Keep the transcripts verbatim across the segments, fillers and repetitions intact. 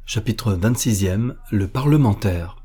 Chapitre vingt-sixième. Le parlementaire.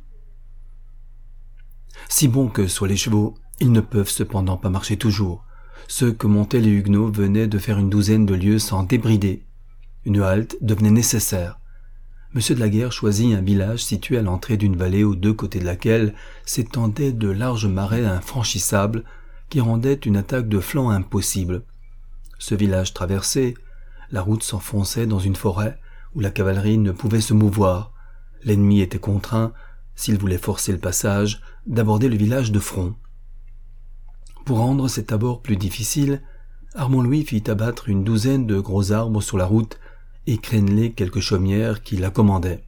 Si bons que soient les chevaux, ils ne peuvent cependant pas marcher toujours. Ceux que montaient les Huguenots venaient de faire une douzaine de lieues sans débrider. Une halte devenait nécessaire. Monsieur de la Guerre choisit un village situé à l'entrée d'une vallée aux deux côtés de laquelle s'étendaient de larges marais infranchissables qui rendaient une attaque de flanc impossible. Ce village traversé, la route s'enfonçait dans une forêt où la cavalerie ne pouvait se mouvoir. L'ennemi était contraint, s'il voulait forcer le passage, d'aborder le village de front. Pour rendre cet abord plus difficile, Armand-Louis fit abattre une douzaine de gros arbres sur la route et créneler quelques chaumières qui l'accommodaient.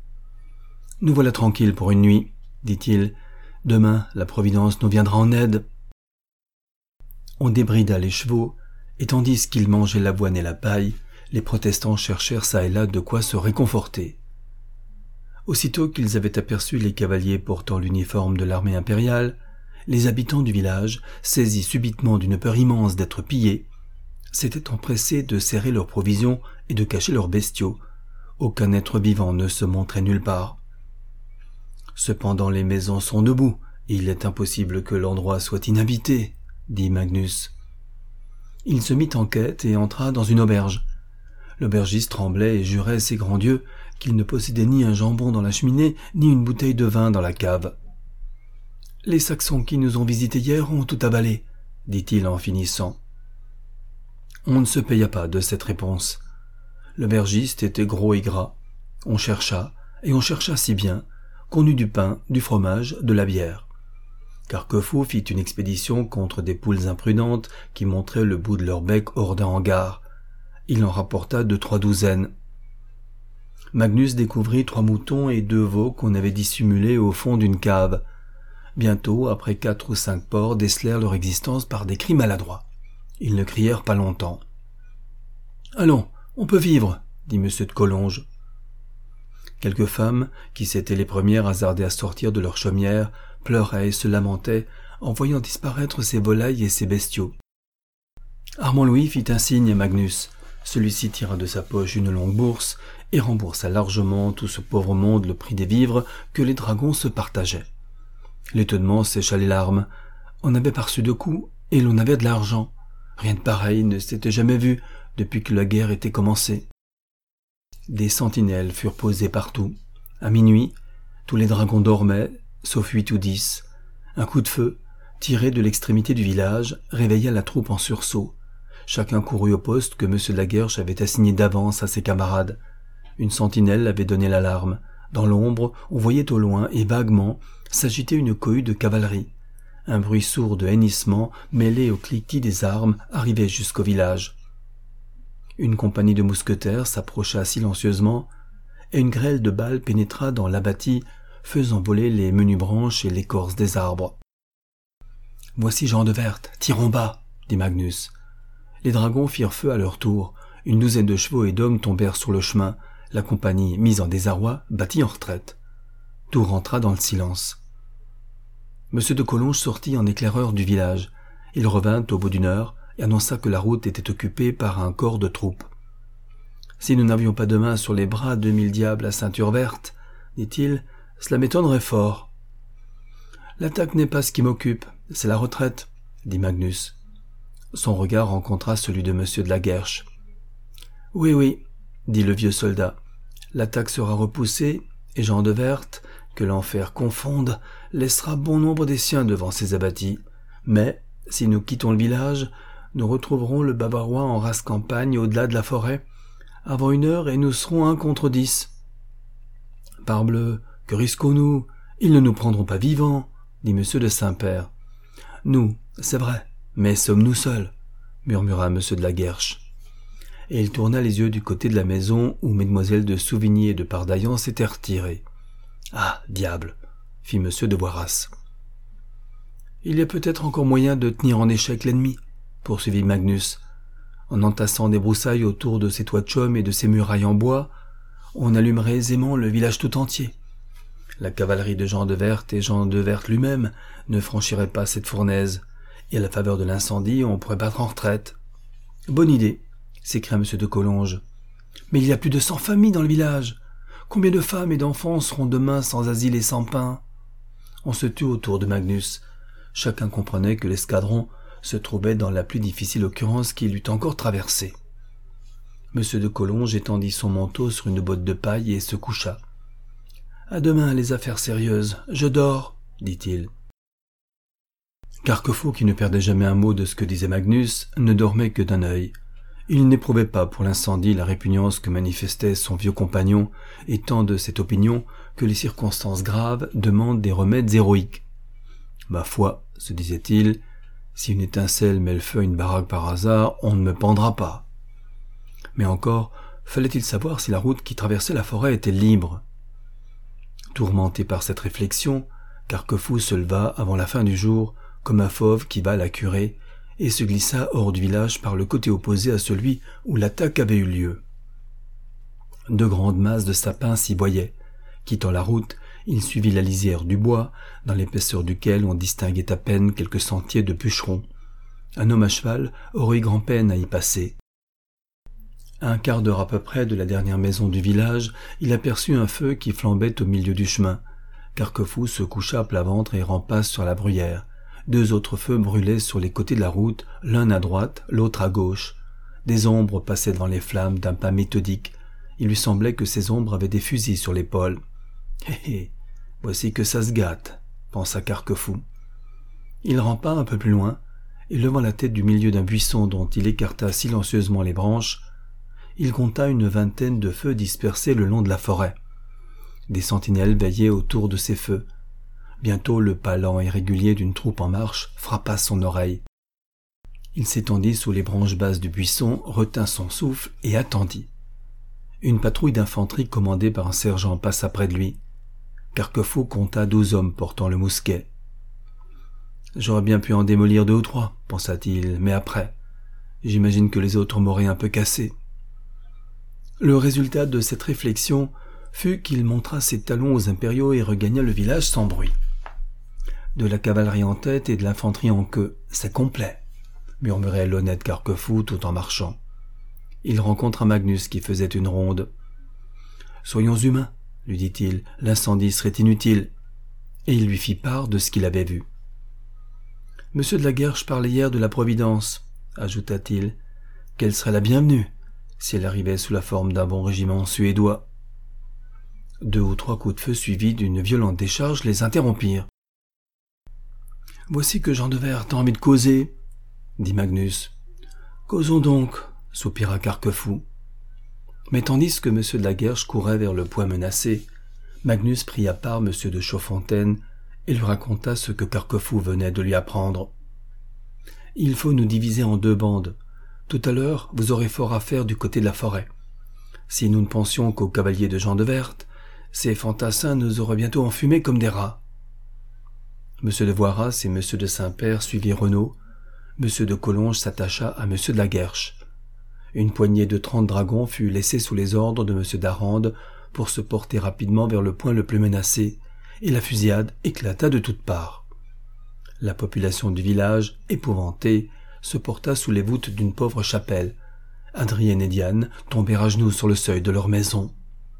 « Nous voilà tranquilles pour une nuit, » dit-il. « Demain, la Providence nous viendra en aide. » On débrida les chevaux, et tandis qu'ils mangeaient l'avoine et la paille, les protestants cherchèrent çà et là de quoi se réconforter. Aussitôt qu'ils avaient aperçu les cavaliers portant l'uniforme de l'armée impériale, les habitants du village, saisis subitement d'une peur immense d'être pillés, s'étaient empressés de serrer leurs provisions et de cacher leurs bestiaux. Aucun être vivant ne se montrait nulle part. Cependant les maisons sont debout, et il est impossible que l'endroit soit inhabité, dit Magnus. Il se mit en quête et entra dans une auberge. L'aubergiste tremblait et jurait ses grands dieux qu'il ne possédait ni un jambon dans la cheminée, ni une bouteille de vin dans la cave. « Les Saxons qui nous ont visités hier ont tout avalé, » dit-il en finissant. On ne se paya pas de cette réponse. L'aubergiste était gros et gras. On chercha, et on chercha si bien, qu'on eut du pain, du fromage, de la bière. Carquefou fit une expédition contre des poules imprudentes qui montraient le bout de leur bec hors d'un hangar. Il en rapporta deux trois douzaines. Magnus découvrit trois moutons et deux veaux qu'on avait dissimulés au fond d'une cave. Bientôt, après quatre ou cinq porcs décelèrent leur existence par des cris maladroits. Ils ne crièrent pas longtemps. « Allons, on peut vivre, » dit Monsieur de Collonges. Quelques femmes, qui s'étaient les premières hasardées à sortir de leur chaumière, pleuraient et se lamentaient en voyant disparaître ces volailles et ces bestiaux. Armand-Louis fit un signe à Magnus. Celui-ci tira de sa poche une longue bourse et remboursa largement tout ce pauvre monde le prix des vivres que les dragons se partageaient. L'étonnement sécha les larmes. On avait pas reçu de coups et l'on avait de l'argent. Rien de pareil ne s'était jamais vu depuis que la guerre était commencée. Des sentinelles furent posées partout. À minuit, tous les dragons dormaient, sauf huit ou dix. Un coup de feu, tiré de l'extrémité du village, réveilla la troupe en sursaut. Chacun courut au poste que Monsieur de la Guerche avait assigné d'avance à ses camarades. Une sentinelle avait donné l'alarme. Dans l'ombre, on voyait au loin et vaguement s'agiter une cohue de cavalerie. Un bruit sourd de hennissement, mêlé au cliquetis des armes, arrivait jusqu'au village. Une compagnie de mousquetaires s'approcha silencieusement, et une grêle de balles pénétra dans l'abatis, faisant voler les menues branches et l'écorce des arbres. « Voici Jean de Werth, tirons bas !» dit Magnus. Les dragons firent feu à leur tour. Une douzaine de chevaux et d'hommes tombèrent sur le chemin. La compagnie, mise en désarroi, battit en retraite. Tout rentra dans le silence. Monsieur de Collonges sortit en éclaireur du village. Il revint au bout d'une heure et annonça que la route était occupée par un corps de troupes. « Si nous n'avions pas demain sur les bras deux mille diables à ceinture verte, dit-il, cela m'étonnerait fort. »« L'attaque n'est pas ce qui m'occupe, c'est la retraite, » dit Magnus. Son regard rencontra celui de Monsieur de la Guerche. « Oui, oui, » dit le vieux soldat, « l'attaque sera repoussée, et Jean de Werth, que l'enfer confonde, laissera bon nombre des siens devant ses abattis. Mais, si nous quittons le village, nous retrouverons le Bavarois en rase campagne au-delà de la forêt, avant une heure et nous serons un contre dix. »« Parbleu, que risquons-nous? Ils ne nous prendront pas vivants, » dit Monsieur de Saint-Père. « Nous, c'est vrai, mais sommes-nous seuls ?» murmura Monsieur de la Guerche. Et il tourna les yeux du côté de la maison où mesdemoiselles de Souvigny et de Pardaillan s'étaient retirées. « Ah, diable !» fit Monsieur de Boiras. « Il y a peut-être encore moyen de tenir en échec l'ennemi, » poursuivit Magnus. « En entassant des broussailles autour de ces toits de chaume et de ces murailles en bois, on allumerait aisément le village tout entier. La cavalerie de Jean de Werth et Jean de Werth lui-même ne franchiraient pas cette fournaise, et à la faveur de l'incendie, on pourrait battre en retraite. »« Bonne idée !» s'écria Monsieur de Collonges. « Mais il y a plus de cent familles dans le village. Combien de femmes et d'enfants seront demain sans asile et sans pain ?» On se tut autour de Magnus. Chacun comprenait que l'escadron se trouvait dans la plus difficile occurrence qu'il eût encore traversée. Monsieur de Collonges étendit son manteau sur une botte de paille et se coucha. « À demain les affaires sérieuses, je dors, » dit-il. Carquefou, qui ne perdait jamais un mot de ce que disait Magnus, ne dormait que d'un œil. Il n'éprouvait pas pour l'incendie la répugnance que manifestait son vieux compagnon, étant de cette opinion que les circonstances graves demandent des remèdes héroïques. « Ma foi, se disait-il, si une étincelle met le feu à une baraque par hasard, on ne me pendra pas. » Mais encore, fallait-il savoir si la route qui traversait la forêt était libre. Tourmenté par cette réflexion, Carquefou se leva avant la fin du jour, comme un fauve qui va à la curée, et se glissa hors du village par le côté opposé à celui où l'attaque avait eu lieu. De grandes masses de sapins s'y voyaient. Quittant la route, il suivit la lisière du bois, dans l'épaisseur duquel on distinguait à peine quelques sentiers de bûcherons. Un homme à cheval aurait eu grand-peine à y passer. À un quart d'heure à peu près de la dernière maison du village, il aperçut un feu qui flambait au milieu du chemin. Carquefou se coucha à plat ventre et rampa sur la bruyère. Deux autres feux brûlaient sur les côtés de la route, l'un à droite, l'autre à gauche. Des ombres passaient devant les flammes d'un pas méthodique. Il lui semblait que ces ombres avaient des fusils sur l'épaule. « Hé hé, voici que ça se gâte », pensa Carquefou. Il rampa un peu plus loin, et levant la tête du milieu d'un buisson dont il écarta silencieusement les branches, il compta une vingtaine de feux dispersés le long de la forêt. Des sentinelles veillaient autour de ces feux. Bientôt le pas lent et régulier d'une troupe en marche frappa son oreille. Il s'étendit sous les branches basses du buisson, retint son souffle et attendit. Une patrouille d'infanterie commandée par un sergent passa près de lui. Carquefou compta douze hommes portant le mousquet. « J'aurais bien pu en démolir deux ou trois, pensa-t-il, mais après, j'imagine que les autres m'auraient un peu cassé. » Le résultat de cette réflexion fut qu'il montra ses talons aux impériaux et regagna le village sans bruit. De la cavalerie en tête et de l'infanterie en queue, c'est complet, murmurait l'honnête Carquefou tout en marchant. Il rencontra Magnus qui faisait une ronde. « Soyons humains, lui dit-il, l'incendie serait inutile. » Et il lui fit part de ce qu'il avait vu. « Monsieur de la Guerche parlait hier de la Providence, » ajouta-t-il. « Quelle serait la bienvenue si elle arrivait sous la forme d'un bon régiment suédois. » Deux ou trois coups de feu suivis d'une violente décharge les interrompirent. « Voici que Jean de Vert a envie de causer, » dit Magnus. « Causons donc, » soupira Carquefou. Mais tandis que Monsieur de la Guerche courait vers le point menacé, Magnus prit à part Monsieur de Chaudfontaine et lui raconta ce que Carquefou venait de lui apprendre. « Il faut nous diviser en deux bandes. Tout à l'heure, vous aurez fort à faire du côté de la forêt. Si nous ne pensions qu'aux cavaliers de Jean de Verte, ces fantassins nous auraient bientôt enfumés comme des rats. » Monsieur de Voiras et Monsieur de Saint-Père suivirent Renaud. Monsieur de Collonges s'attacha à Monsieur de la Guerche. Une poignée de trente dragons fut laissée sous les ordres de Monsieur d'Arande pour se porter rapidement vers le point le plus menacé, et la fusillade éclata de toutes parts. La population du village, épouvantée, se porta sous les voûtes d'une pauvre chapelle. Adrienne et Diane tombèrent à genoux sur le seuil de leur maison.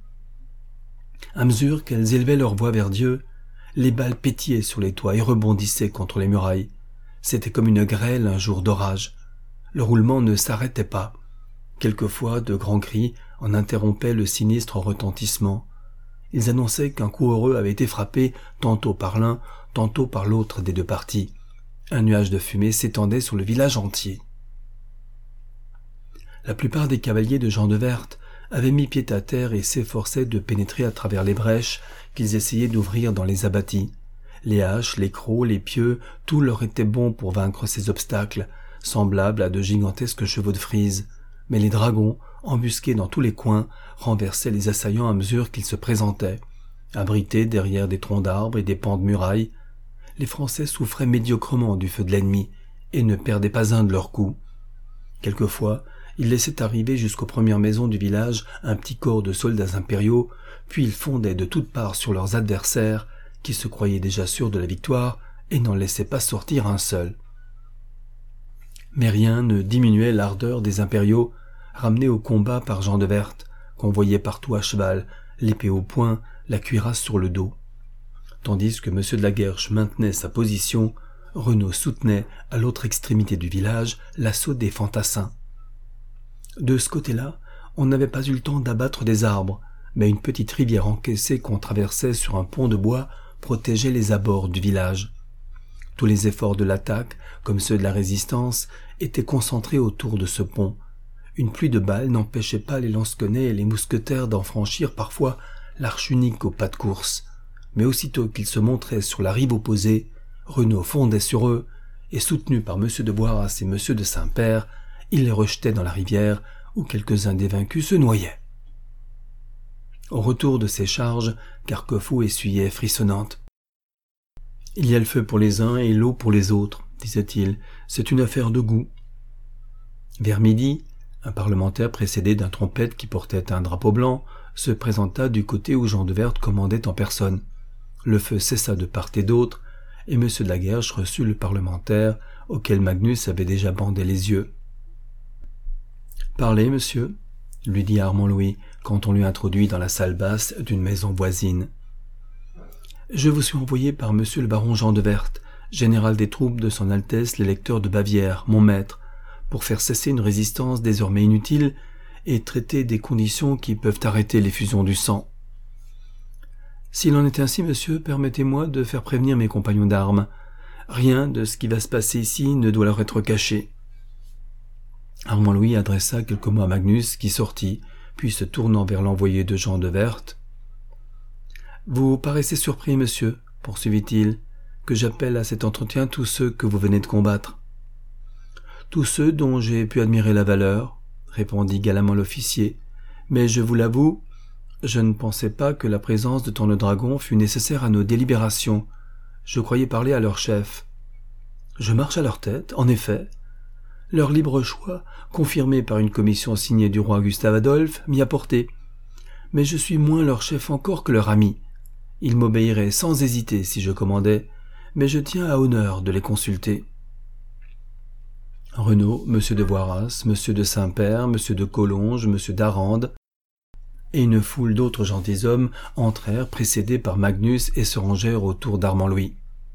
À mesure qu'elles élevaient leur voix vers Dieu, les balles pétillaient sur les toits et rebondissaient contre les murailles. C'était comme une grêle un jour d'orage. Le roulement ne s'arrêtait pas. Quelquefois, de grands cris en interrompaient le sinistre retentissement. Ils annonçaient qu'un coup heureux avait été frappé tantôt par l'un, tantôt par l'autre des deux parties. Un nuage de fumée s'étendait sur le village entier. La plupart des cavaliers de Jean de Verte avaient mis pied à terre et s'efforçaient de pénétrer à travers les brèches qu'ils essayaient d'ouvrir dans les abattis. Les haches, les crocs, les pieux, tout leur était bon pour vaincre ces obstacles, semblables à de gigantesques chevaux de frise. Mais les dragons, embusqués dans tous les coins, renversaient les assaillants à mesure qu'ils se présentaient. Abrités derrière des troncs d'arbres et des pans de murailles, les Français souffraient médiocrement du feu de l'ennemi et ne perdaient pas un de leurs coups. Quelquefois, ils laissaient arriver jusqu'aux premières maisons du village un petit corps de soldats impériaux, puis ils fondaient de toutes parts sur leurs adversaires, qui se croyaient déjà sûrs de la victoire et n'en laissaient pas sortir un seul. Mais rien ne diminuait l'ardeur des impériaux, ramenés au combat par Jean de Verte, qu'on voyait partout à cheval, l'épée au poing, la cuirasse sur le dos. Tandis que M. de la Guerche maintenait sa position, Renaud soutenait, à l'autre extrémité du village, l'assaut des fantassins. De ce côté-là, on n'avait pas eu le temps d'abattre des arbres, mais une petite rivière encaissée qu'on traversait sur un pont de bois protégeait les abords du village. Tous les efforts de l'attaque, comme ceux de la résistance, étaient concentrés autour de ce pont. Une pluie de balles n'empêchait pas les lansquenets et les mousquetaires d'en franchir parfois l'arche unique au pas de course. Mais aussitôt qu'ils se montraient sur la rive opposée, Renaud fondait sur eux, et soutenu par M. de Boiras et M. de Saint-Père, il les rejetait dans la rivière, où quelques-uns des vaincus se noyaient. Au retour de ces charges, Carquefou essuyait frissonnante. « Il y a le feu pour les uns et l'eau pour les autres, disait-il, c'est une affaire de goût. » Vers midi, un parlementaire précédé d'un trompette qui portait un drapeau blanc se présenta du côté où Jean de Werth commandait en personne. Le feu cessa de part et d'autre, et M. de la Guerche reçut le parlementaire, auquel Magnus avait déjà bandé les yeux. « Parlez, monsieur » lui dit Armand Louis, quand on lui introduit dans la salle basse d'une maison voisine. « Je vous suis envoyé par monsieur le baron Jean de Werth, général des troupes de son Altesse l'électeur de Bavière, mon maître, pour faire cesser une résistance désormais inutile et traiter des conditions qui peuvent arrêter l'effusion du sang. S'il en est ainsi, monsieur, permettez-moi de faire prévenir mes compagnons d'armes. Rien de ce qui va se passer ici ne doit leur être caché. » Armand Louis adressa quelques mots à Magnus qui sortit, puis se tournant vers l'envoyé de Jean de Werth. « Vous paraissez surpris, monsieur, poursuivit-il, que j'appelle à cet entretien tous ceux que vous venez de combattre. »« Tous ceux dont j'ai pu admirer la valeur, » répondit galamment l'officier, « mais je vous l'avoue, je ne pensais pas que la présence de tant de dragons fût nécessaire à nos délibérations. Je croyais parler à leur chef. Je marche à leur tête, en effet. Leur libre choix, confirmé par une commission signée du roi Gustave Adolphe, m'y a porté. Mais je suis moins leur chef encore que leur ami. Ils m'obéiraient sans hésiter si je commandais, mais je tiens à honneur de les consulter. » Renaud, M. de Boiras, M. de Saint-Père, M. de Collonges, M. d'Arande, et une foule d'autres gentilshommes entrèrent précédés par Magnus et se rangèrent autour d'Armand Louis.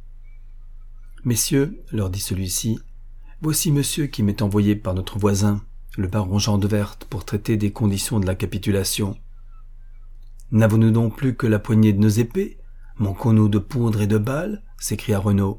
« Messieurs, leur dit celui-ci, voici monsieur qui m'est envoyé par notre voisin, le baron Jean de Werth, pour traiter des conditions de la capitulation. N'avons-nous donc plus que la poignée de nos épées? Manquons-nous de poudre et de balles? S'écria Renaud.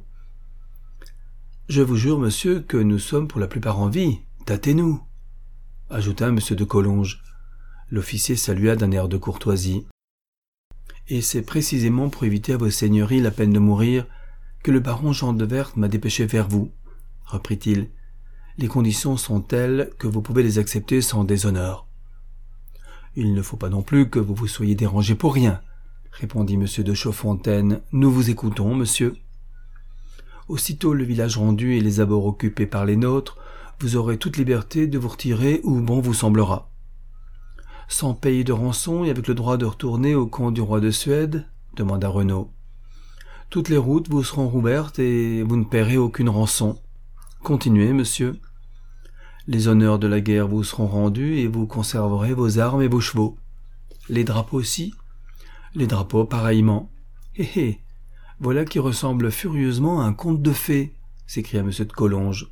Je vous jure, monsieur, que nous sommes pour la plupart en vie. Tâtez-nous, ajouta M. de Collonges. L'officier salua d'un air de courtoisie. Et c'est précisément pour éviter à vos seigneuries la peine de mourir que le baron Jean de Werth m'a dépêché vers vous, reprit-il. Les conditions sont telles que vous pouvez les accepter sans déshonneur. Il ne faut pas non plus que vous vous soyez dérangé pour rien, répondit M. de Chaudfontaine. Nous vous écoutons, monsieur. Aussitôt le village rendu et les abords occupés par les nôtres, vous aurez toute liberté de vous retirer où bon vous semblera. Sans payer de rançon et avec le droit de retourner au camp du roi de Suède, demanda Renaud. Toutes les routes vous seront rouvertes et vous ne paierez aucune rançon. Continuez, monsieur. Les honneurs de la guerre vous seront rendus et vous conserverez vos armes et vos chevaux. Les drapeaux aussi? Les drapeaux pareillement. Hé hé, voilà qui ressemble furieusement à un conte de fées, s'écria M. de Collonges.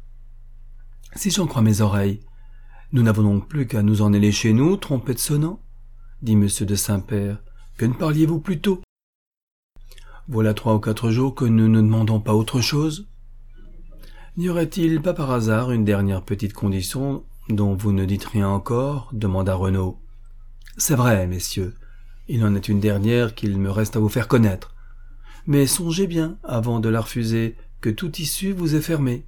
Si j'en crois mes oreilles, nous n'avons donc plus qu'à nous en aller chez nous, trompette sonnant, dit M. de Saint-Père. Que ne parliez-vous plus tôt? Voilà trois ou quatre jours que nous ne demandons pas autre chose. N'y aurait-il pas par hasard une dernière petite condition dont vous ne dites rien encore? Demanda Renaud. C'est vrai, messieurs, il en est une dernière qu'il me reste à vous faire connaître. Mais songez bien, avant de la refuser, que toute issue vous est fermée.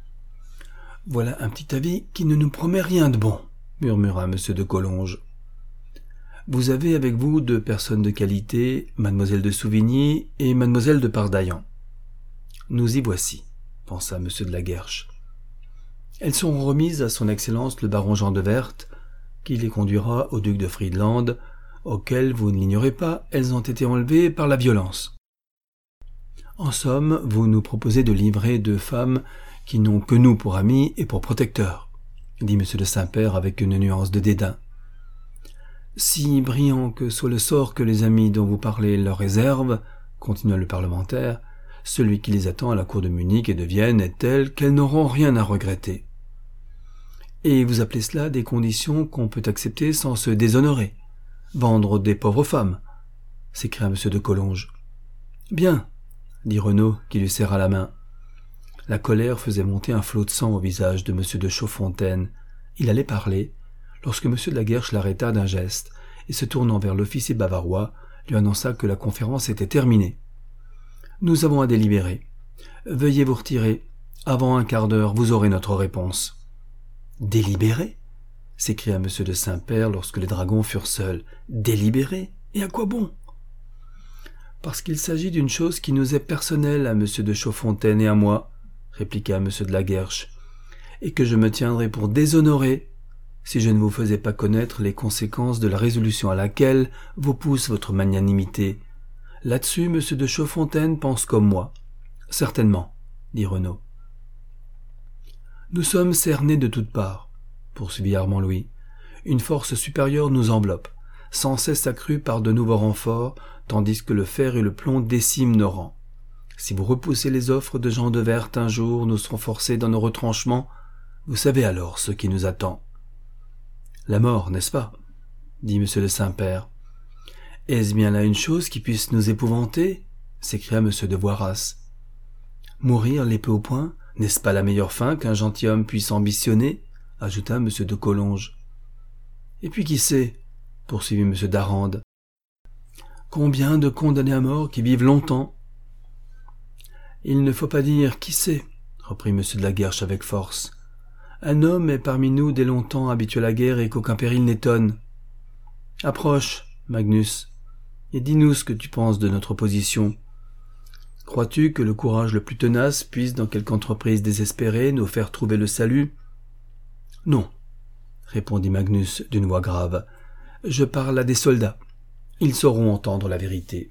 Voilà un petit avis qui ne nous promet rien de bon, murmura M. de Collonges. Vous avez avec vous deux personnes de qualité, mademoiselle de Souvigny et mademoiselle de Pardaillan. Nous y voici, pensa M. de la Guerche. Elles sont remises à son Excellence le baron Jean de Werth, qui les conduira au duc de Friedland, auquel, vous ne l'ignorez pas, elles ont été enlevées par la violence. En somme, vous nous proposez de livrer deux femmes qui n'ont que nous pour amis et pour protecteurs, dit M. de Saint-Père avec une nuance de dédain. Si brillant que soit le sort que les amis dont vous parlez leur réservent, continua le parlementaire, celui qui les attend à la cour de Munich et de Vienne est tel qu'elles n'auront rien à regretter. Et vous appelez cela des conditions qu'on peut accepter sans se déshonorer, vendre des pauvres femmes, s'écria M. de Collonges. Bien, dit Renaud, qui lui serra la main. La colère faisait monter un flot de sang au visage de M. de Chaudfontaine. Il allait parler, lorsque M. de la Guerche l'arrêta d'un geste, et se tournant vers l'officier bavarois, lui annonça que la conférence était terminée. « Nous avons à délibérer. Veuillez vous retirer. Avant un quart d'heure, vous aurez notre réponse. »« Délibérer » s'écria M. de Saint-Père lorsque les dragons furent seuls. « Délibérer ? Et à quoi bon ?»« Parce qu'il s'agit d'une chose qui nous est personnelle à M. de Chaudfontaine et à moi, » répliqua M. de la Guerche, « et que je me tiendrais pour déshonoré si je ne vous faisais pas connaître les conséquences de la résolution à laquelle vous pousse votre magnanimité. Là-dessus, M. de Chaudfontaine pense comme moi. »« Certainement, » dit Renaud. « Nous sommes cernés de toutes parts, » poursuivit Armand Louis. « Une force supérieure nous enveloppe, sans cesse accrue par de nouveaux renforts, tandis que le fer et le plomb déciment nos rangs. Si vous repoussez les offres de Jean de Werth un jour, nous serons forcés dans nos retranchements. Vous savez alors ce qui nous attend. »« La mort, n'est-ce pas ?» dit M. de Saint-Père. « Est-ce bien là une chose qui puisse nous épouvanter ?» s'écria M. de Voiras. « Mourir l'épée au poing, n'est-ce pas la meilleure fin qu'un gentilhomme puisse ambitionner ?» ajouta M. de Collonges. « Et puis qui sait ?» poursuivit M. d'Arande. « Combien de condamnés à mort qui vivent longtemps ?»« Il ne faut pas dire qui sait, » reprit M. de la Guerche avec force. « Un homme est parmi nous dès longtemps habitué à la guerre et qu'aucun péril n'étonne. Approche, Magnus, et dis-nous ce que tu penses de notre position. Crois-tu que le courage le plus tenace puisse, dans quelque entreprise désespérée, nous faire trouver le salut ? » ?»« Non, » répondit Magnus d'une voix grave. « Je parle à des soldats. Ils sauront entendre la vérité.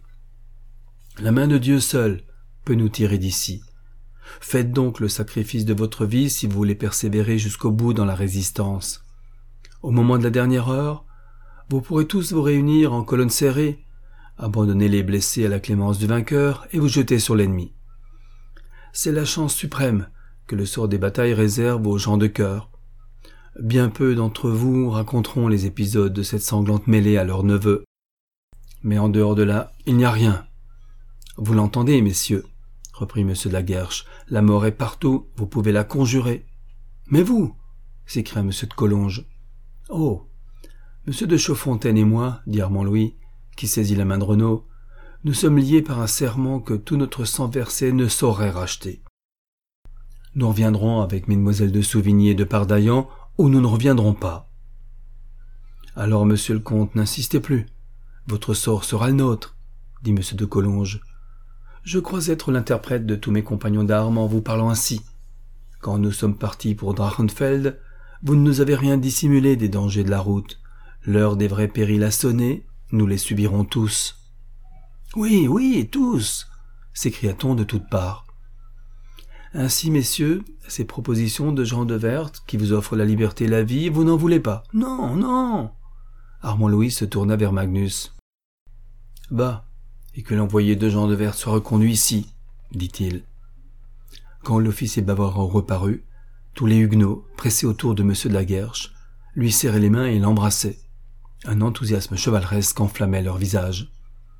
La main de Dieu seule peut nous tirer d'ici. Faites donc le sacrifice de votre vie si vous voulez persévérer jusqu'au bout dans la résistance. Au moment de la dernière heure, vous pourrez tous vous réunir en colonne serrée, abandonner les blessés à la clémence du vainqueur et vous jeter sur l'ennemi. C'est la chance suprême que le sort des batailles réserve aux gens de cœur. Bien peu d'entre vous raconteront les épisodes de cette sanglante mêlée à leurs neveux. Mais en dehors de là, il n'y a rien. Vous l'entendez, messieurs, reprit M. de la Guerche, la mort est partout, vous pouvez la conjurer. Mais vous, s'écria M. de Collonges. Oh, M. de Chaudfontaine et moi, dit Armand Louis, qui saisit la main de Renaud, nous sommes liés par un serment que tout notre sang versé ne saurait racheter. Nous reviendrons avec mesdemoiselles de Souvigny et de Pardaillan, ou nous ne reviendrons pas. Alors, monsieur le comte, n'insistez plus. Votre sort sera le nôtre, dit M. de Collonges. Je crois être l'interprète de tous mes compagnons d'armes en vous parlant ainsi. Quand nous sommes partis pour Drachenfeld, vous ne nous avez rien dissimulé des dangers de la route. L'heure des vrais périls a sonné, nous les subirons tous. Oui, oui, tous, s'écria-t-on de toutes parts. Ainsi, messieurs, ces propositions de Jean de Werth, qui vous offrent la liberté et la vie, vous n'en voulez pas. Non, non. Armand Louis se tourna vers Magnus. Bah, et que l'envoyé de Jean de Werth soit reconduit ici, dit-il. Quand l'officier bavarois reparut, tous les huguenots, pressés autour de M. de la Guerche, lui serraient les mains et l'embrassaient. Un enthousiasme chevaleresque enflammait leur visage.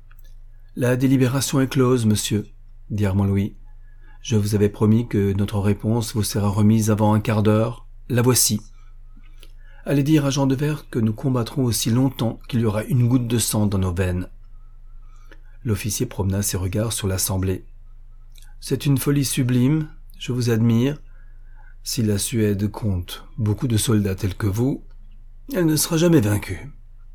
« La délibération est close, monsieur, » dit Armand Louis. « Je vous avais promis que notre réponse vous sera remise avant un quart d'heure. La voici. Allez dire à Jean de Werth que nous combattrons aussi longtemps qu'il y aura une goutte de sang dans nos veines. » L'officier promena ses regards sur l'assemblée. « C'est une folie sublime, je vous admire. Si la Suède compte beaucoup de soldats tels que vous, elle ne sera jamais vaincue. »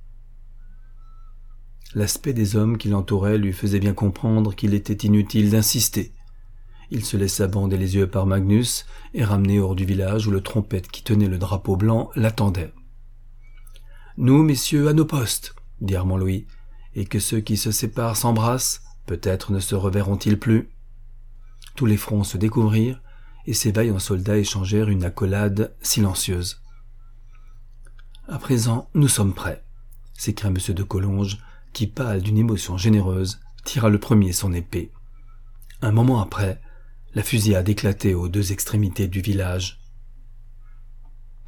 L'aspect des hommes qui l'entouraient lui faisait bien comprendre qu'il était inutile d'insister. Il se laissa bander les yeux par Magnus et ramener hors du village où le trompette qui tenait le drapeau blanc l'attendait. « Nous, messieurs, à nos postes, » dit Armand Louis, « et que ceux qui se séparent s'embrassent, peut-être ne se reverront-ils plus. » Tous les fronts se découvrirent, et ces vaillants soldats échangèrent une accolade silencieuse. « À présent, nous sommes prêts. s'écria M. de Collonges, qui, pâle d'une émotion généreuse, tira le premier son épée. Un moment après, la fusillade éclatait aux deux extrémités du village.